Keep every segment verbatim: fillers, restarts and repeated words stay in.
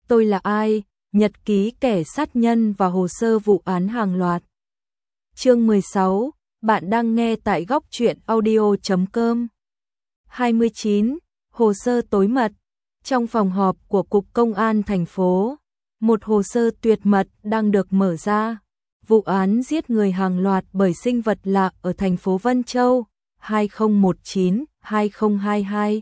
Tôi là ai? Nhật ký kẻ sát nhân và hồ sơ vụ án hàng loạt. Chương mười sáu, bạn đang nghe tại góc truyện audio chấm com. hai mươi chín. Hồ sơ tối mật. Trong phòng họp của Cục Công an thành phố, một hồ sơ tuyệt mật đang được mở ra. Vụ án giết người hàng loạt bởi sinh vật lạ ở thành phố Vân Châu, hai không một chín đến hai không hai hai.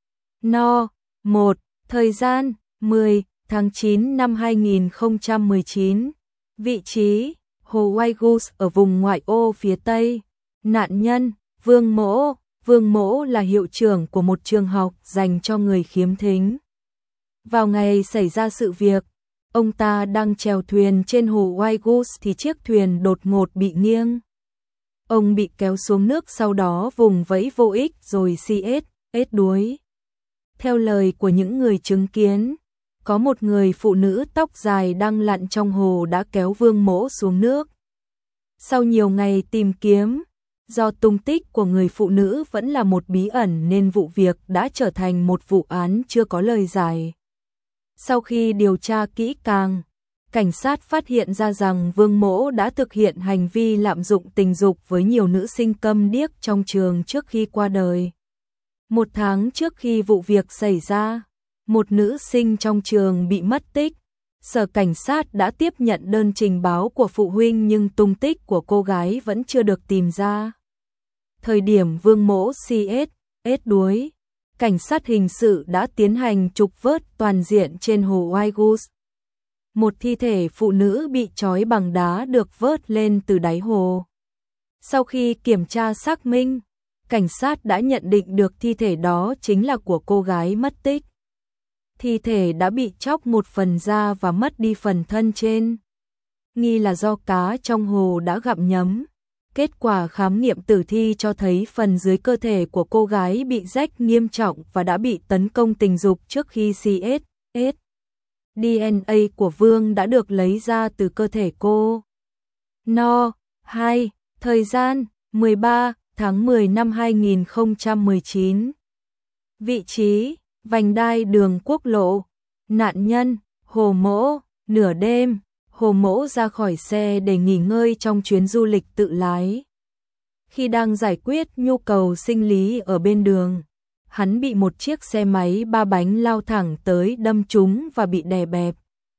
No. một. Thời gian, mười tháng chín năm hai nghìn không trăm mười chín. Vị trí, Hồ Waigus ở vùng ngoại ô phía Tây. Nạn nhân, Vương Mỗ. Vương Mỗ là hiệu trưởng của một trường học dành cho người khiếm thính. Vào ngày xảy ra sự việc, ông ta đang chèo thuyền trên hồ Waigus thì chiếc thuyền đột ngột bị nghiêng. Ông bị kéo xuống nước, sau đó vùng vẫy vô ích rồi xê ét, ết đuối. Theo lời của những người chứng kiến, có một người phụ nữ tóc dài đang lặn trong hồ đã kéo Vương Mỗ xuống nước. Sau nhiều ngày tìm kiếm, do tung tích của người phụ nữ vẫn là một bí ẩn nên vụ việc đã trở thành một vụ án chưa có lời giải. Sau khi điều tra kỹ càng, cảnh sát phát hiện ra rằng Vương Mỗ đã thực hiện hành vi lạm dụng tình dục với nhiều nữ sinh câm điếc trong trường trước khi qua đời. Một tháng trước khi vụ việc xảy ra, một nữ sinh trong trường bị mất tích. Sở cảnh sát đã tiếp nhận đơn trình báo của phụ huynh nhưng tung tích của cô gái vẫn chưa được tìm ra. Thời điểm Vương Mỗ xê ét, ết đuối, cảnh sát hình sự đã tiến hành trục vớt toàn diện trên hồ Waigus. Một thi thể phụ nữ bị trói bằng đá được vớt lên từ đáy hồ. Sau khi kiểm tra xác minh, cảnh sát đã nhận định được thi thể đó chính là của cô gái mất tích. Thi thể đã bị chóc một phần da và mất đi phần thân trên. Nghi là do cá trong hồ đã gặm nhấm. Kết quả khám nghiệm tử thi cho thấy phần dưới cơ thể của cô gái bị rách nghiêm trọng và đã bị tấn công tình dục trước khi xê ét, ết. đê en a của Vương đã được lấy ra từ cơ thể cô. No. hai. Thời gian, mười ba tháng mười năm hai nghìn không trăm mười chín. Vị trí, vành đai đường quốc lộ. Nạn nhân, Hồ Mỗ. Nửa đêm, Hồ Mỗ ra khỏi xe để nghỉ ngơi trong chuyến du lịch tự lái. Khi đang giải quyết nhu cầu sinh lý ở bên đường, hắn bị một chiếc xe máy ba bánh lao thẳng tới đâm trúng và bị đè bẹp.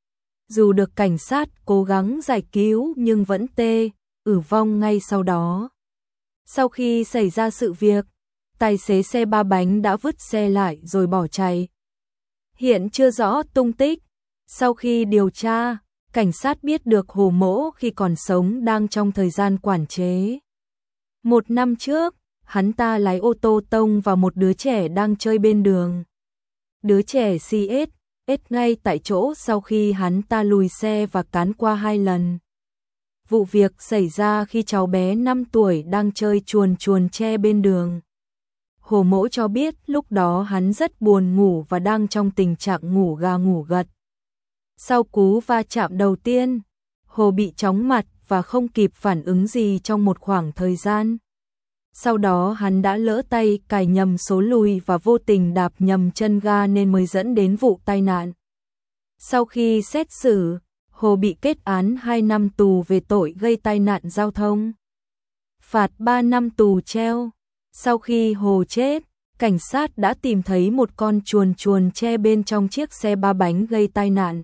Dù được cảnh sát cố gắng giải cứu nhưng vẫn tê, ử vong ngay sau đó. Sau khi xảy ra sự việc, tài xế xe ba bánh đã vứt xe lại rồi bỏ chạy. Hiện chưa rõ tung tích. Sau khi điều tra, cảnh sát biết được Hồ Mỗ khi còn sống đang trong thời gian quản chế. Một năm trước, hắn ta lái ô tô tông vào một đứa trẻ đang chơi bên đường. Đứa trẻ xê ét, ết ngay tại chỗ sau khi hắn ta lùi xe và cán qua hai lần. Vụ việc xảy ra khi cháu bé năm tuổi đang chơi chuồn chuồn tre bên đường. Hồ Mỗ cho biết lúc đó hắn rất buồn ngủ và đang trong tình trạng ngủ gà ngủ gật. Sau cú va chạm đầu tiên, Hồ bị chóng mặt và không kịp phản ứng gì trong một khoảng thời gian. Sau đó hắn đã lỡ tay cài nhầm số lùi và vô tình đạp nhầm chân ga nên mới dẫn đến vụ tai nạn. Sau khi xét xử, Hồ bị kết án hai năm tù về tội gây tai nạn giao thông. Phạt ba năm tù treo. Sau khi Hồ chết, cảnh sát đã tìm thấy một con chuồn chuồn tre bên trong chiếc xe ba bánh gây tai nạn.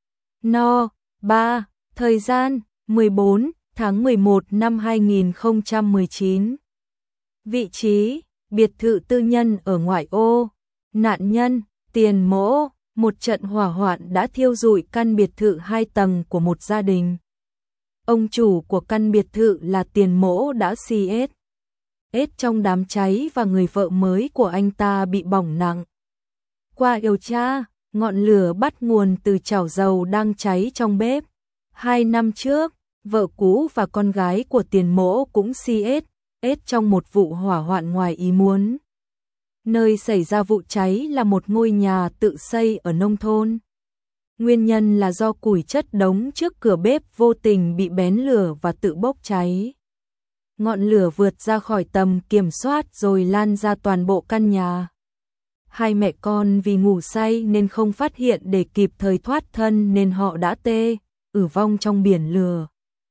No. ba. Thời gian, mười bốn tháng mười một năm hai nghìn không trăm mười chín. Vị trí, biệt thự tư nhân ở ngoại ô. Nạn nhân, Tiền Mỗ. Một trận hỏa hoạn đã thiêu rụi căn biệt thự hai tầng của một gia đình. Ông chủ của căn biệt thự là Tiền Mỗ đã xê ét, ết trong đám cháy và người vợ mới của anh ta bị bỏng nặng. Qua điều tra, ngọn lửa bắt nguồn từ chảo dầu đang cháy trong bếp. Hai năm trước, vợ cũ và con gái của Tiền Mỗ cũng xê ét, ết trong một vụ hỏa hoạn ngoài ý muốn. Nơi xảy ra vụ cháy là một ngôi nhà tự xây ở nông thôn. Nguyên nhân là do củi chất đống trước cửa bếp vô tình bị bén lửa và tự bốc cháy. Ngọn lửa vượt ra khỏi tầm kiểm soát rồi lan ra toàn bộ căn nhà. Hai mẹ con vì ngủ say nên không phát hiện để kịp thời thoát thân nên họ đã tê, ử vong trong biển lửa.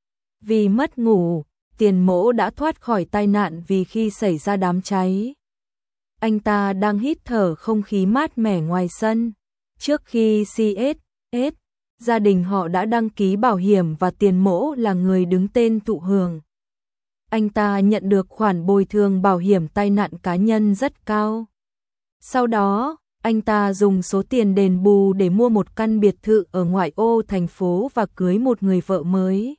Vì mất ngủ, Tiền Mỗ đã thoát khỏi tai nạn vì khi xảy ra đám cháy. Anh ta đang hít thở không khí mát mẻ ngoài sân. Trước khi xê ét ét, gia đình họ đã đăng ký bảo hiểm và Tiền Mỗ là người đứng tên thụ hưởng. Anh ta nhận được khoản bồi thường bảo hiểm tai nạn cá nhân rất cao. Sau đó, anh ta dùng số tiền đền bù để mua một căn biệt thự ở ngoại ô thành phố và cưới một người vợ mới.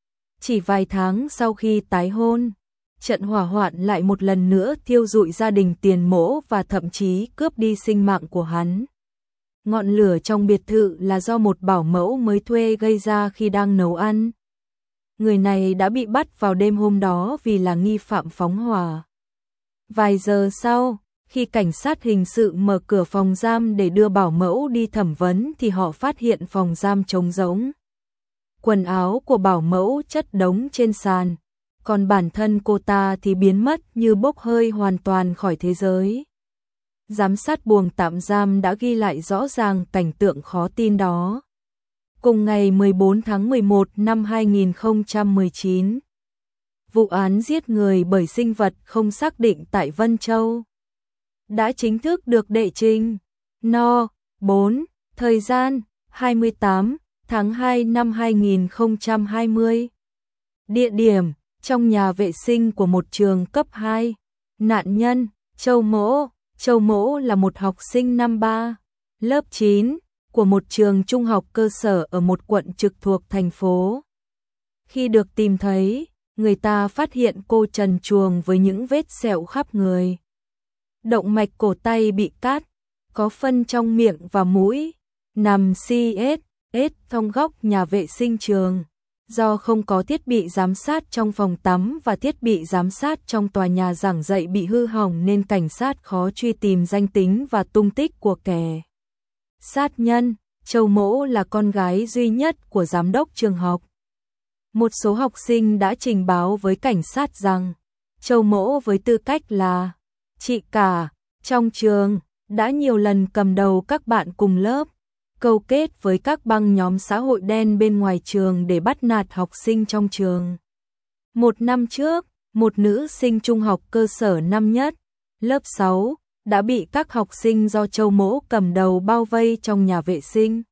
Chỉ vài tháng sau khi tái hôn, trận hỏa hoạn lại một lần nữa thiêu rụi gia đình Tiền Mỗ và thậm chí cướp đi sinh mạng của hắn. Ngọn lửa trong biệt thự là do một bảo mẫu mới thuê gây ra khi đang nấu ăn. Người này đã bị bắt vào đêm hôm đó vì là nghi phạm phóng hỏa. Vài giờ sau, khi cảnh sát hình sự mở cửa phòng giam để đưa bảo mẫu đi thẩm vấn thì họ phát hiện phòng giam trống rỗng. Quần áo của bảo mẫu chất đống trên sàn, còn bản thân cô ta thì biến mất như bốc hơi hoàn toàn khỏi thế giới. Giám sát buồng tạm giam đã ghi lại rõ ràng cảnh tượng khó tin đó. Cùng ngày mười bốn tháng mười một năm hai nghìn không trăm mười chín, vụ án giết người bởi sinh vật không xác định tại Vân Châu đã chính thức được đệ trình. No. bốn. Thời gian hai mươi tám tháng hai năm hai nghìn không trăm hai mươi. Địa điểm trong nhà vệ sinh của một trường cấp hai. Nạn nhân Châu Mỗ. Châu Mỗ là một học sinh năm ba, lớp chín của một trường trung học cơ sở ở một quận trực thuộc thành phố. Khi được tìm thấy, người ta phát hiện cô trần truồng với những vết sẹo khắp người. Động mạch cổ tay bị cắt, có phân trong miệng và mũi, nằm xê ét ét trong góc nhà vệ sinh trường. Do không có thiết bị giám sát trong phòng tắm và thiết bị giám sát trong tòa nhà giảng dạy bị hư hỏng nên cảnh sát khó truy tìm danh tính và tung tích của kẻ sát nhân. Châu Mỗ là con gái duy nhất của giám đốc trường học. Một số học sinh đã trình báo với cảnh sát rằng Châu Mỗ với tư cách là chị cả trong trường đã nhiều lần cầm đầu các bạn cùng lớp, câu kết với các băng nhóm xã hội đen bên ngoài trường để bắt nạt học sinh trong trường. Một năm trước, một nữ sinh trung học cơ sở năm nhất, lớp sáu, đã bị các học sinh do Châu Mỗ cầm đầu bao vây trong nhà vệ sinh.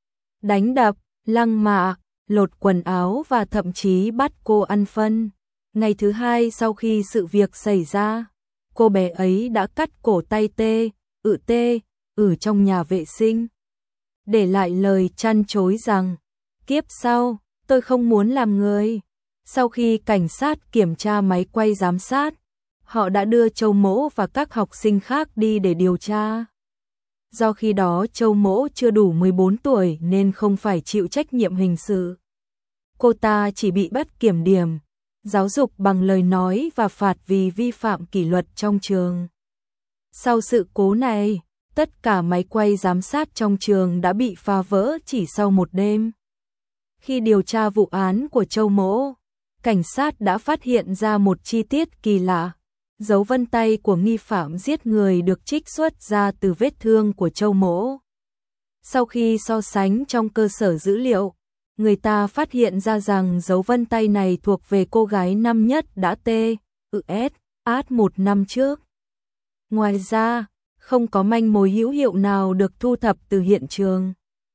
Đánh đập, lăng mạ, lột quần áo và thậm chí bắt cô ăn phân. Ngày thứ hai sau khi sự việc xảy ra, cô bé ấy đã cắt cổ tay tê, ự tê, ử trong nhà vệ sinh. Để lại lời trăn trối rằng, kiếp sau, tôi không muốn làm người. Sau khi cảnh sát kiểm tra máy quay giám sát, họ đã đưa Châu Mỗ và các học sinh khác đi để điều tra. Do khi đó Châu Mỗ chưa đủ mười bốn tuổi nên không phải chịu trách nhiệm hình sự. Cô ta chỉ bị bắt kiểm điểm, giáo dục bằng lời nói và phạt vì vi phạm kỷ luật trong trường. Sau sự cố này, tất cả máy quay giám sát trong trường đã bị phá vỡ chỉ sau một đêm. Khi điều tra vụ án của Châu Mỗ, cảnh sát đã phát hiện ra một chi tiết kỳ lạ. Dấu vân tay của nghi phạm giết người được trích xuất ra từ vết thương của Châu Mỗ. Sau khi so sánh trong cơ sở dữ liệu, người ta phát hiện ra rằng dấu vân tay này thuộc về cô gái năm nhất đã tê, ự ét, át một năm trước. Ngoài ra, không có manh mối hữu hiệu nào được thu thập từ hiện trường.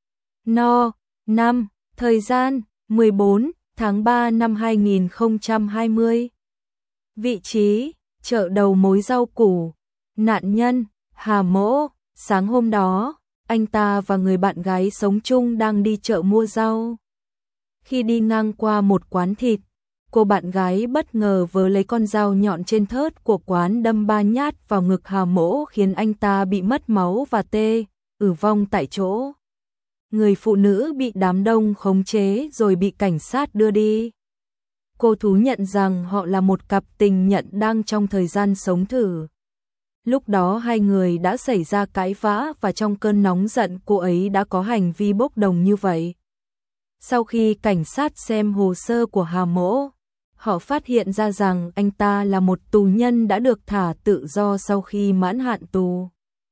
No. năm. Thời gian mười bốn tháng ba năm hai nghìn không trăm hai mươi. Vị trí chợ đầu mối rau củ. Nạn nhân Hà Mỗ. Sáng hôm đó, anh ta và người bạn gái sống chung đang đi chợ mua rau. Khi đi ngang qua một quán thịt, cô bạn gái bất ngờ vớ lấy con dao nhọn trên thớt của quán đâm ba nhát vào ngực Hà Mỗ khiến anh ta bị mất máu và tê, ử vong tại chỗ. Người phụ nữ bị đám đông khống chế rồi bị cảnh sát đưa đi. Cô thú nhận rằng họ là một cặp tình nhân đang trong thời gian sống thử. Lúc đó hai người đã xảy ra cãi vã và trong cơn nóng giận cô ấy đã có hành vi bốc đồng như vậy. Sau khi cảnh sát xem hồ sơ của Hà Mỗ, họ phát hiện ra rằng anh ta là một tù nhân đã được thả tự do sau khi mãn hạn tù.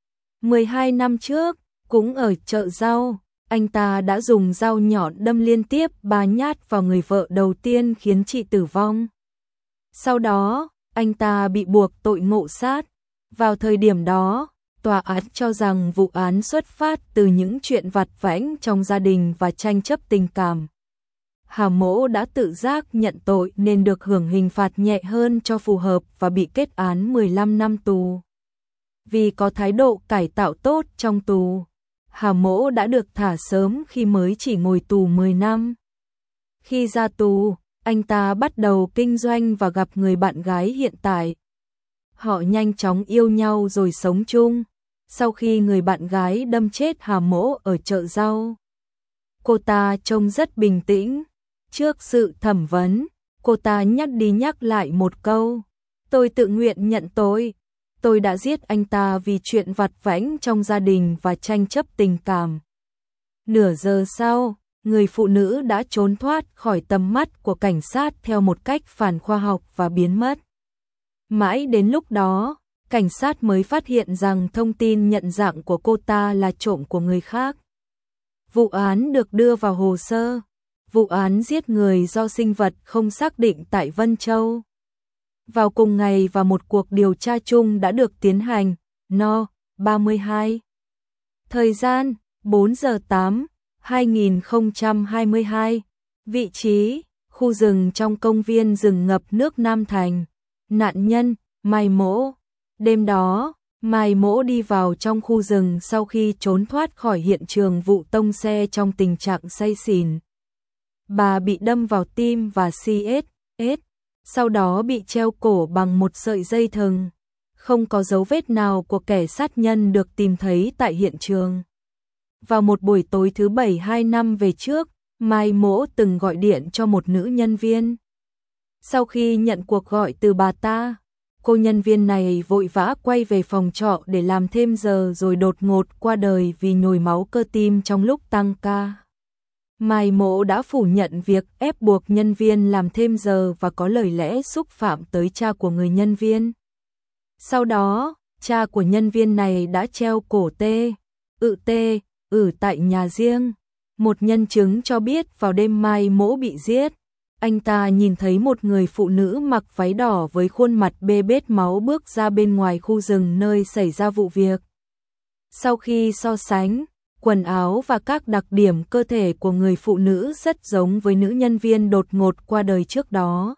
mười hai năm trước, cũng ở chợ rau, anh ta đã dùng dao nhọn đâm liên tiếp ba nhát vào người vợ đầu tiên khiến chị tử vong. Sau đó, anh ta bị buộc tội ngộ sát. Vào thời điểm đó, tòa án cho rằng vụ án xuất phát từ những chuyện vặt vãnh trong gia đình và tranh chấp tình cảm. Hà Mỗ đã tự giác nhận tội nên được hưởng hình phạt nhẹ hơn cho phù hợp và bị kết án mười lăm năm tù. Vì có thái độ cải tạo tốt trong tù, Hà Mỗ đã được thả sớm khi mới chỉ ngồi tù mười năm. Khi ra tù, anh ta bắt đầu kinh doanh và gặp người bạn gái hiện tại. Họ nhanh chóng yêu nhau rồi sống chung. Sau khi người bạn gái đâm chết Hà Mỗ ở chợ rau, cô ta trông rất bình tĩnh. Trước sự thẩm vấn, cô ta nhắc đi nhắc lại một câu: "Tôi tự nguyện nhận tội. Tôi đã giết anh ta vì chuyện vặt vãnh trong gia đình và tranh chấp tình cảm." Nửa giờ sau, người phụ nữ đã trốn thoát khỏi tầm mắt của cảnh sát theo một cách phản khoa học và biến mất. Mãi đến lúc đó, cảnh sát mới phát hiện rằng thông tin nhận dạng của cô ta là trộm của người khác. Vụ án được đưa vào hồ sơ. Vụ án giết người do sinh vật không xác định tại Vân Châu. Vào cùng ngày và một cuộc điều tra chung đã được tiến hành. No. ba mươi hai. Thời gian: bốn giờ tám, hai nghìn không trăm hai mươi hai. Vị trí: khu rừng trong công viên rừng ngập nước Nam Thành. Nạn nhân: Mai Mỗ. Đêm đó, Mai Mỗ đi vào trong khu rừng sau khi trốn thoát khỏi hiện trường vụ tông xe trong tình trạng say xỉn. Bà bị đâm vào tim và xê ét ét, sau đó bị treo cổ bằng một sợi dây thừng. Không có dấu vết nào của kẻ sát nhân được tìm thấy tại hiện trường. Vào một buổi tối thứ bảy hai năm về trước, Mai Mỗ từng gọi điện cho một nữ nhân viên. Sau khi nhận cuộc gọi từ bà ta, cô nhân viên này vội vã quay về phòng trọ để làm thêm giờ rồi đột ngột qua đời vì nhồi máu cơ tim trong lúc tăng ca. Mai Mỗ đã phủ nhận việc ép buộc nhân viên làm thêm giờ và có lời lẽ xúc phạm tới cha của người nhân viên. Sau đó, cha của nhân viên này đã treo cổ tê, ự tê, ử tại nhà riêng. Một nhân chứng cho biết vào đêm Mai Mỗ bị giết, anh ta nhìn thấy một người phụ nữ mặc váy đỏ với khuôn mặt bê bết máu bước ra bên ngoài khu rừng nơi xảy ra vụ việc. Sau khi so sánh, quần áo và các đặc điểm cơ thể của người phụ nữ rất giống với nữ nhân viên đột ngột qua đời trước đó.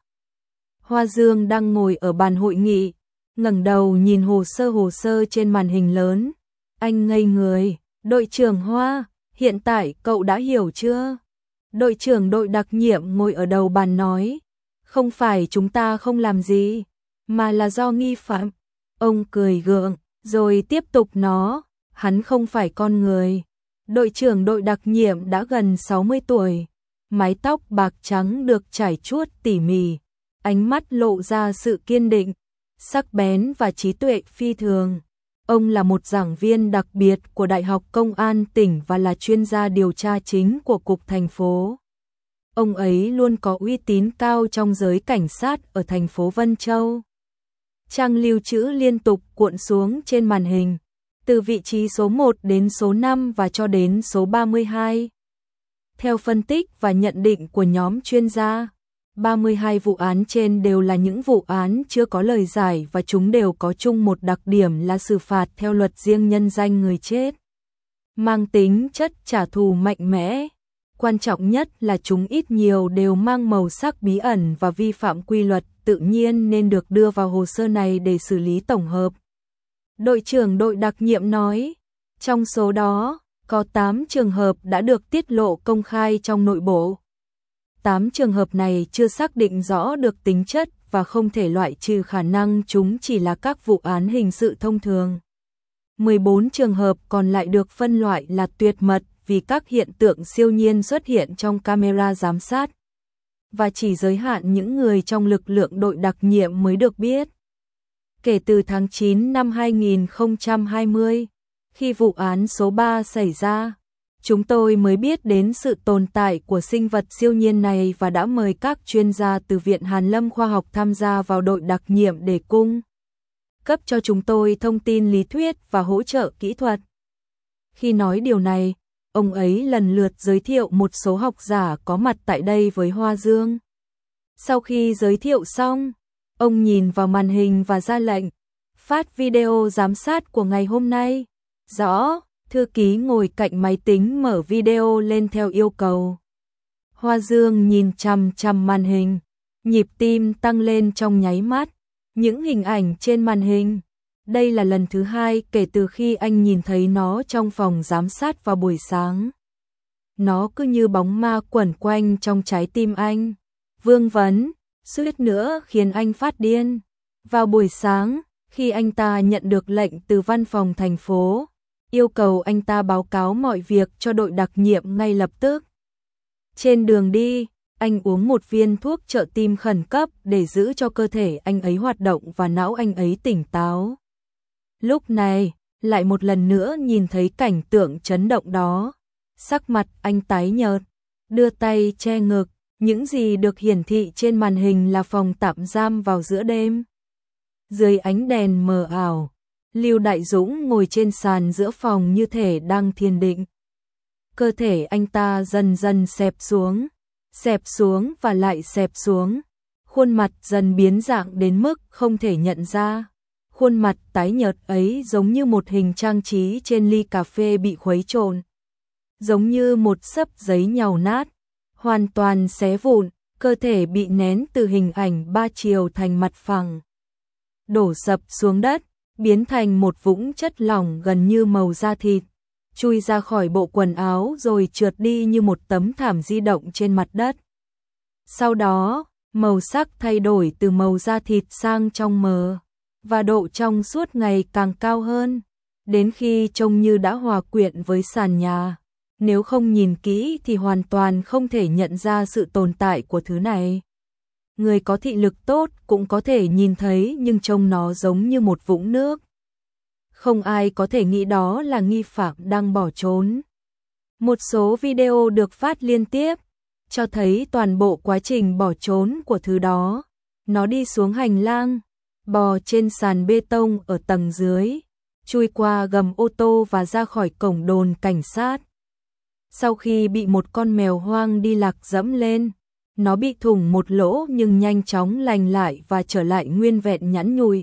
Hoa Dương đang ngồi ở bàn hội nghị, ngẩng đầu nhìn hồ sơ hồ sơ trên màn hình lớn. Anh ngây người. "Đội trưởng Hoa, hiện tại cậu đã hiểu chưa?" Đội trưởng đội đặc nhiệm ngồi ở đầu bàn nói. "Không phải chúng ta không làm gì, mà là do nghi phạm." Ông cười gượng, rồi tiếp tục nó. "Hắn không phải con người." Đội trưởng đội đặc nhiệm đã gần sáu mươi tuổi, mái tóc bạc trắng được trải chuốt tỉ mỉ, ánh mắt lộ ra sự kiên định, sắc bén và trí tuệ phi thường. Ông là một giảng viên đặc biệt của Đại học Công an tỉnh và là chuyên gia điều tra chính của Cục thành phố. Ông ấy luôn có uy tín cao trong giới cảnh sát ở thành phố Vân Châu. Trang lưu trữ liên tục cuộn xuống trên màn hình, từ vị trí số một đến số năm và cho đến số ba mươi hai. Theo phân tích và nhận định của nhóm chuyên gia, ba mươi hai vụ án trên đều là những vụ án chưa có lời giải và chúng đều có chung một đặc điểm là xử phạt theo luật riêng nhân danh người chết, mang tính chất trả thù mạnh mẽ. Quan trọng nhất là chúng ít nhiều đều mang màu sắc bí ẩn và vi phạm quy luật tự nhiên nên được đưa vào hồ sơ này để xử lý tổng hợp. Đội trưởng đội đặc nhiệm nói, trong số đó, có tám trường hợp đã được tiết lộ công khai trong nội bộ. tám trường hợp này chưa xác định rõ được tính chất và không thể loại trừ khả năng chúng chỉ là các vụ án hình sự thông thường. mười bốn trường hợp còn lại được phân loại là tuyệt mật vì các hiện tượng siêu nhiên xuất hiện trong camera giám sát, và chỉ giới hạn những người trong lực lượng đội đặc nhiệm mới được biết. Kể từ tháng chín năm hai nghìn không trăm hai mươi, khi vụ án số ba xảy ra, chúng tôi mới biết đến sự tồn tại của sinh vật siêu nhiên này và đã mời các chuyên gia từ Viện Hàn Lâm Khoa học tham gia vào đội đặc nhiệm để cung cấp cho chúng tôi thông tin lý thuyết và hỗ trợ kỹ thuật. Khi nói điều này, ông ấy lần lượt giới thiệu một số học giả có mặt tại đây với Hoa Dương. Sau khi giới thiệu xong, ông nhìn vào màn hình và ra lệnh, phát video giám sát của ngày hôm nay. Rõ, thư ký ngồi cạnh máy tính mở video lên theo yêu cầu. Hoa Dương nhìn chằm chằm màn hình, nhịp tim tăng lên trong nháy mắt. Những hình ảnh trên màn hình, đây là lần thứ hai kể từ khi anh nhìn thấy nó trong phòng giám sát vào buổi sáng. Nó cứ như bóng ma quẩn quanh trong trái tim anh. Vương vấn, suýt nữa khiến anh phát điên. Vào buổi sáng, khi anh ta nhận được lệnh từ văn phòng thành phố, yêu cầu anh ta báo cáo mọi việc cho đội đặc nhiệm ngay lập tức. Trên đường đi, anh uống một viên thuốc trợ tim khẩn cấp để giữ cho cơ thể anh ấy hoạt động và não anh ấy tỉnh táo. Lúc này, lại một lần nữa nhìn thấy cảnh tượng chấn động đó. Sắc mặt anh tái nhợt, đưa tay che ngực, những gì được hiển thị trên màn hình là phòng tạm giam vào giữa đêm. Dưới ánh đèn mờ ảo, Lưu Đại Dũng ngồi trên sàn giữa phòng như thể đang thiền định. Cơ thể anh ta dần dần xẹp xuống, xẹp xuống và lại xẹp xuống. Khuôn mặt dần biến dạng đến mức không thể nhận ra. Khuôn mặt tái nhợt ấy giống như một hình trang trí trên ly cà phê bị khuấy trộn. Giống như một xấp giấy nhàu nát, hoàn toàn xé vụn, cơ thể bị nén từ hình ảnh ba chiều thành mặt phẳng. Đổ sập xuống đất, biến thành một vũng chất lỏng gần như màu da thịt, chui ra khỏi bộ quần áo rồi trượt đi như một tấm thảm di động trên mặt đất. Sau đó, màu sắc thay đổi từ màu da thịt sang trong mờ, và độ trong suốt ngày càng cao hơn, đến khi trông như đã hòa quyện với sàn nhà. Nếu không nhìn kỹ thì hoàn toàn không thể nhận ra sự tồn tại của thứ này. Người có thị lực tốt cũng có thể nhìn thấy, nhưng trông nó giống như một vũng nước. Không ai có thể nghĩ đó là nghi phạm đang bỏ trốn. Một số video được phát liên tiếp, cho thấy toàn bộ quá trình bỏ trốn của thứ đó. Nó đi xuống hành lang, bò trên sàn bê tông ở tầng dưới, chui qua gầm ô tô và ra khỏi cổng đồn cảnh sát. Sau khi bị một con mèo hoang đi lạc dẫm lên, nó bị thủng một lỗ nhưng nhanh chóng lành lại và trở lại nguyên vẹn nhẵn nhụi.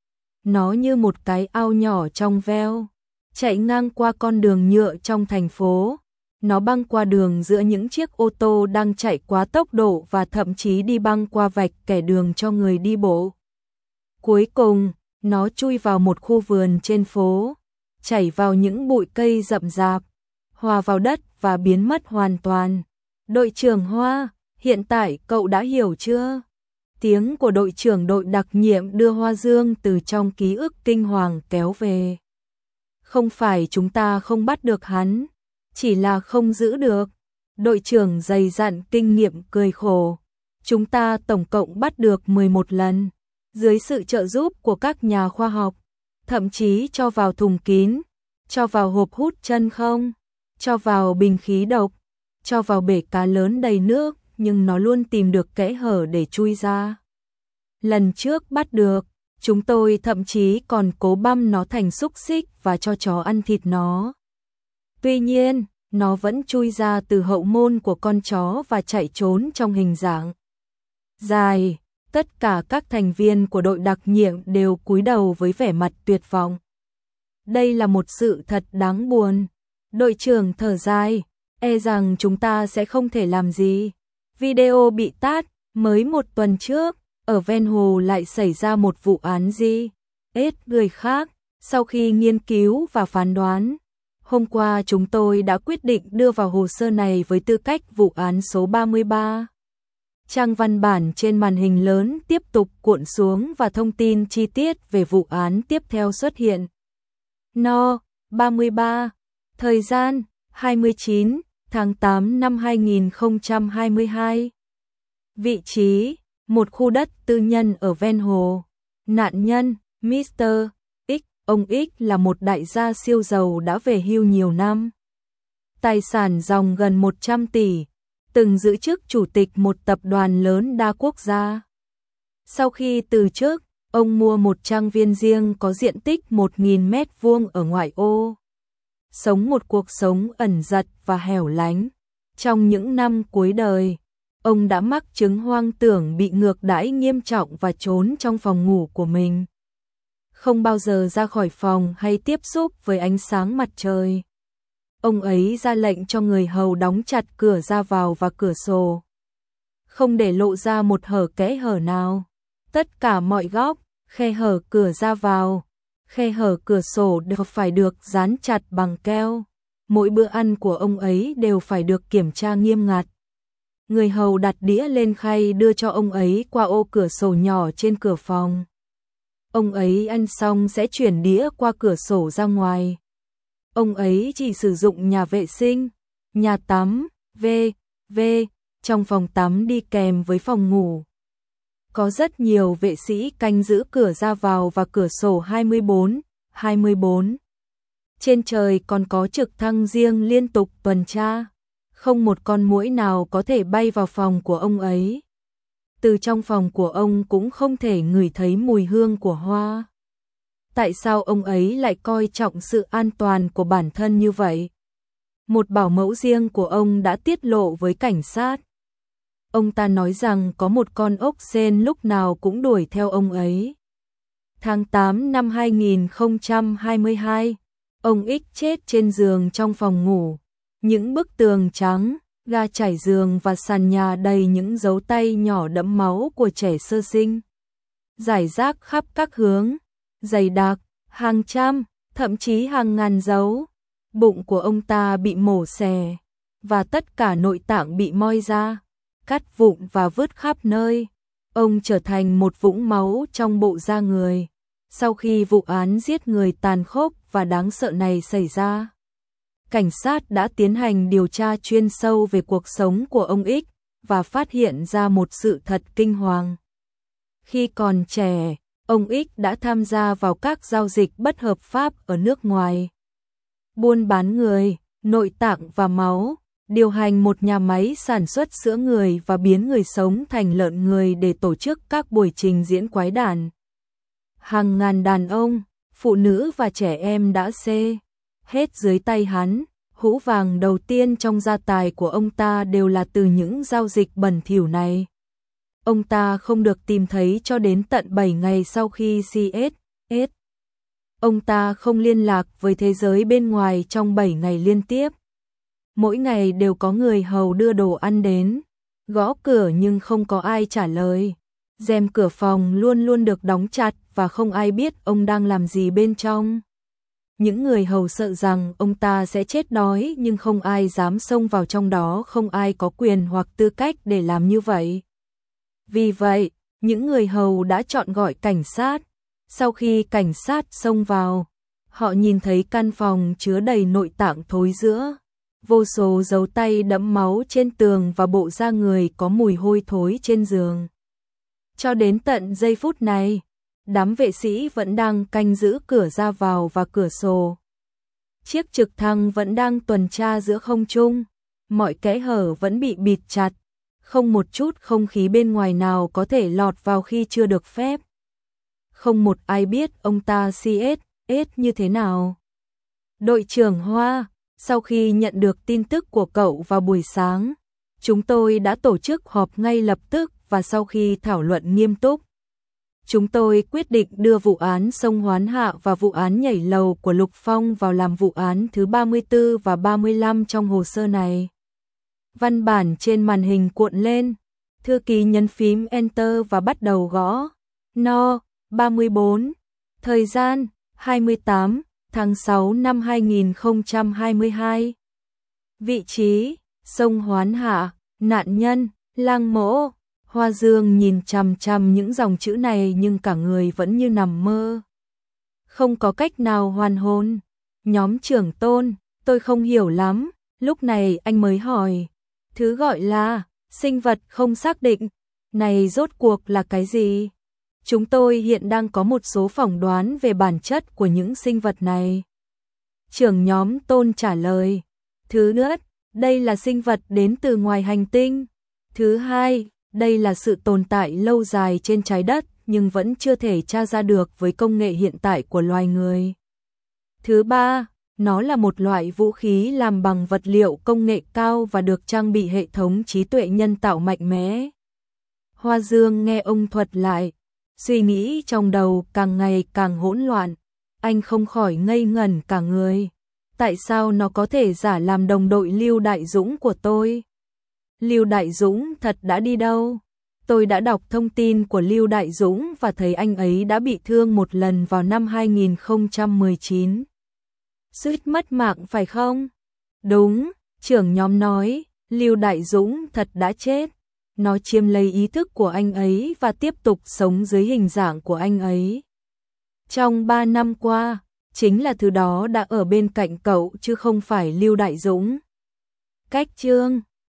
Nó như một cái ao nhỏ trong veo, chạy ngang qua con đường nhựa trong thành phố. Nó băng qua đường giữa những chiếc ô tô đang chạy quá tốc độ và thậm chí đi băng qua vạch kẻ đường cho người đi bộ. Cuối cùng, nó chui vào một khu vườn trên phố, chảy vào những bụi cây rậm rạp, hòa vào đất và biến mất hoàn toàn. Đội trưởng Hoa, hiện tại cậu đã hiểu chưa? Tiếng của đội trưởng đội đặc nhiệm đưa Hoa Dương từ trong ký ức kinh hoàng kéo về. Không phải chúng ta không bắt được hắn, chỉ là không giữ được. Đội trưởng dày dặn kinh nghiệm cười khổ. Chúng ta tổng cộng bắt được mười một lần, dưới sự trợ giúp của các nhà khoa học, thậm chí cho vào thùng kín, cho vào hộp hút chân không, cho vào bình khí độc, cho vào bể cá lớn đầy nước, nhưng nó luôn tìm được kẽ hở để chui ra. Lần trước bắt được, chúng tôi thậm chí còn cố băm nó thành xúc xích và cho chó ăn thịt nó. Tuy nhiên, nó vẫn chui ra từ hậu môn của con chó và chạy trốn trong hình dạng dài. Tất cả các thành viên của đội đặc nhiệm đều cúi đầu với vẻ mặt tuyệt vọng. Đây là một sự thật đáng buồn. Đội trưởng thở dài, e rằng chúng ta sẽ không thể làm gì. Video bị tát, mới một tuần trước, ở ven hồ lại xảy ra một vụ án gì? Ết người khác, sau khi nghiên cứu và phán đoán, hôm qua chúng tôi đã quyết định đưa vào hồ sơ này với tư cách vụ án số ba mươi ba. Trang văn bản trên màn hình lớn tiếp tục cuộn xuống và thông tin chi tiết về vụ án tiếp theo xuất hiện. No, ba mươi ba. Thời gian, hai mươi chín tháng tám năm hai nghìn không trăm hai mươi hai. Vị trí, một khu đất tư nhân ở ven hồ. Nạn nhân, mít tơ X. Ông X là một đại gia siêu giàu đã về hưu nhiều năm. Tài sản ròng gần một trăm tỷ. Từng giữ chức chủ tịch một tập đoàn lớn đa quốc gia. Sau khi từ chức, Ông mua một trang viên riêng có diện tích một nghìn mét vuông ở ngoại ô. Sống một cuộc sống ẩn dật và hẻo lánh. Trong những năm cuối đời, ông đã mắc chứng hoang tưởng bị ngược đãi nghiêm trọng và trốn trong phòng ngủ của mình. Không bao giờ ra khỏi phòng hay tiếp xúc với ánh sáng mặt trời. Ông ấy ra lệnh cho người hầu đóng chặt cửa ra vào và cửa sổ, không để lộ ra một hở kẽ hở nào. Tất cả mọi góc, khe hở cửa ra vào, khe hở cửa sổ đều phải được dán chặt bằng keo. Mỗi bữa ăn của ông ấy đều phải được kiểm tra nghiêm ngặt. Người hầu đặt đĩa lên khay đưa cho ông ấy qua ô cửa sổ nhỏ trên cửa phòng. Ông ấy ăn xong sẽ chuyển đĩa qua cửa sổ ra ngoài. Ông ấy chỉ sử dụng nhà vệ sinh, nhà tắm, vân vân trong phòng tắm đi kèm với phòng ngủ. Có rất nhiều vệ sĩ canh giữ cửa ra vào và cửa sổ hai mươi bốn, hai mươi bốn. Trên trời còn có trực thăng riêng liên tục tuần tra. Không một con muỗi nào có thể bay vào phòng của ông ấy. Từ trong phòng của ông cũng không thể ngửi thấy mùi hương của hoa. Tại sao ông ấy lại coi trọng sự an toàn của bản thân như vậy? Một bảo mẫu riêng của ông đã tiết lộ với cảnh sát. Ông ta nói rằng có một con ốc sên lúc nào cũng đuổi theo ông ấy. Tháng tám năm hai nghìn không trăm hai mươi hai, ông X chết trên giường trong phòng ngủ. Những bức tường trắng, ga trải giường và sàn nhà đầy những dấu tay nhỏ đẫm máu của trẻ sơ sinh. Rải rác khắp các hướng, dày đặc, hàng trăm, thậm chí hàng ngàn dấu. Bụng của ông ta bị mổ xẻ, và tất cả nội tạng bị moi ra, cắt vụn và vứt khắp nơi. Ông trở thành một vũng máu trong bộ da người. Sau khi vụ án giết người tàn khốc và đáng sợ này xảy ra, cảnh sát đã tiến hành điều tra chuyên sâu về cuộc sống của ông X và phát hiện ra một sự thật kinh hoàng. Khi còn trẻ, ông X đã tham gia vào các giao dịch bất hợp pháp ở nước ngoài. Buôn bán người, nội tạng và máu, điều hành một nhà máy sản xuất sữa người và biến người sống thành lợn người để tổ chức các buổi trình diễn quái đản. Hàng ngàn đàn ông, phụ nữ và trẻ em đã xê hết dưới tay hắn. Hũ vàng đầu tiên trong gia tài của ông ta đều là từ những giao dịch bẩn thỉu này. Ông ta không được tìm thấy cho đến tận bảy ngày sau khi chết. Ông ta không liên lạc với thế giới bên ngoài trong bảy ngày liên tiếp. Mỗi ngày đều có người hầu đưa đồ ăn đến, gõ cửa nhưng không có ai trả lời. Rèm cửa phòng luôn luôn được đóng chặt và không ai biết ông đang làm gì bên trong. Những người hầu sợ rằng ông ta sẽ chết đói nhưng không ai dám xông vào trong đó, không ai có quyền hoặc tư cách để làm như vậy. Vì vậy, những người hầu đã chọn gọi cảnh sát. Sau khi cảnh sát xông vào, họ nhìn thấy căn phòng chứa đầy nội tạng thối rữa, vô số dấu tay đẫm máu trên tường và bộ da người có mùi hôi thối trên giường. Cho đến tận giây phút này, đám vệ sĩ vẫn đang canh giữ cửa ra vào và cửa sổ. Chiếc trực thăng vẫn đang tuần tra giữa không trung, mọi kẽ hở vẫn bị bịt chặt, không một chút không khí bên ngoài nào có thể lọt vào khi chưa được phép. Không một ai biết ông ta chết như thế nào. Đội trưởng Hoa, sau khi nhận được tin tức của cậu vào buổi sáng, chúng tôi đã tổ chức họp ngay lập tức và sau khi thảo luận nghiêm túc, chúng tôi quyết định đưa vụ án sông Hoán Hạ và vụ án nhảy lầu của Lục Phong vào làm vụ án thứ ba mươi tư và ba mươi lăm trong hồ sơ này. Văn bản trên màn hình cuộn lên, thư ký nhấn phím Enter và bắt đầu gõ. No, ba mươi bốn. Thời gian, hai mươi tám tháng sáu năm hai nghìn không trăm hai mươi hai. Vị trí, sông Hoán Hạ, nạn nhân, Lăng Mỗ. Hoa Dương nhìn chằm chằm những dòng chữ này nhưng cả người vẫn như nằm mơ. Không có cách nào hoàn hồn. Nhóm trưởng Tôn, tôi không hiểu lắm. Lúc này anh mới hỏi. Thứ gọi là sinh vật không xác định này rốt cuộc là cái gì? Chúng tôi hiện đang có một số phỏng đoán về bản chất của những sinh vật này. Trưởng nhóm Tôn trả lời. Thứ nhất, đây là sinh vật đến từ ngoài hành tinh. Thứ hai, đây là sự tồn tại lâu dài trên trái đất nhưng vẫn chưa thể tra ra được với công nghệ hiện tại của loài người. Thứ ba, nó là một loại vũ khí làm bằng vật liệu công nghệ cao và được trang bị hệ thống trí tuệ nhân tạo mạnh mẽ. Hoa Dương nghe ông thuật lại, suy nghĩ trong đầu càng ngày càng hỗn loạn, anh không khỏi ngây ngẩn cả người. Tại sao nó có thể giả làm đồng đội Lưu Đại Dũng của tôi? Lưu Đại Dũng thật đã đi đâu? Tôi đã đọc thông tin của Lưu Đại Dũng và thấy anh ấy đã bị thương một lần vào năm hai nghìn không trăm mười chín. Suýt mất mạng phải không? Đúng, trưởng nhóm nói, Lưu Đại Dũng thật đã chết. Nó chiếm lấy ý thức của anh ấy và tiếp tục sống dưới hình dạng của anh ấy. Trong ba năm qua, chính là thứ đó đã ở bên cạnh cậu chứ không phải Lưu Đại Dũng. Cách chương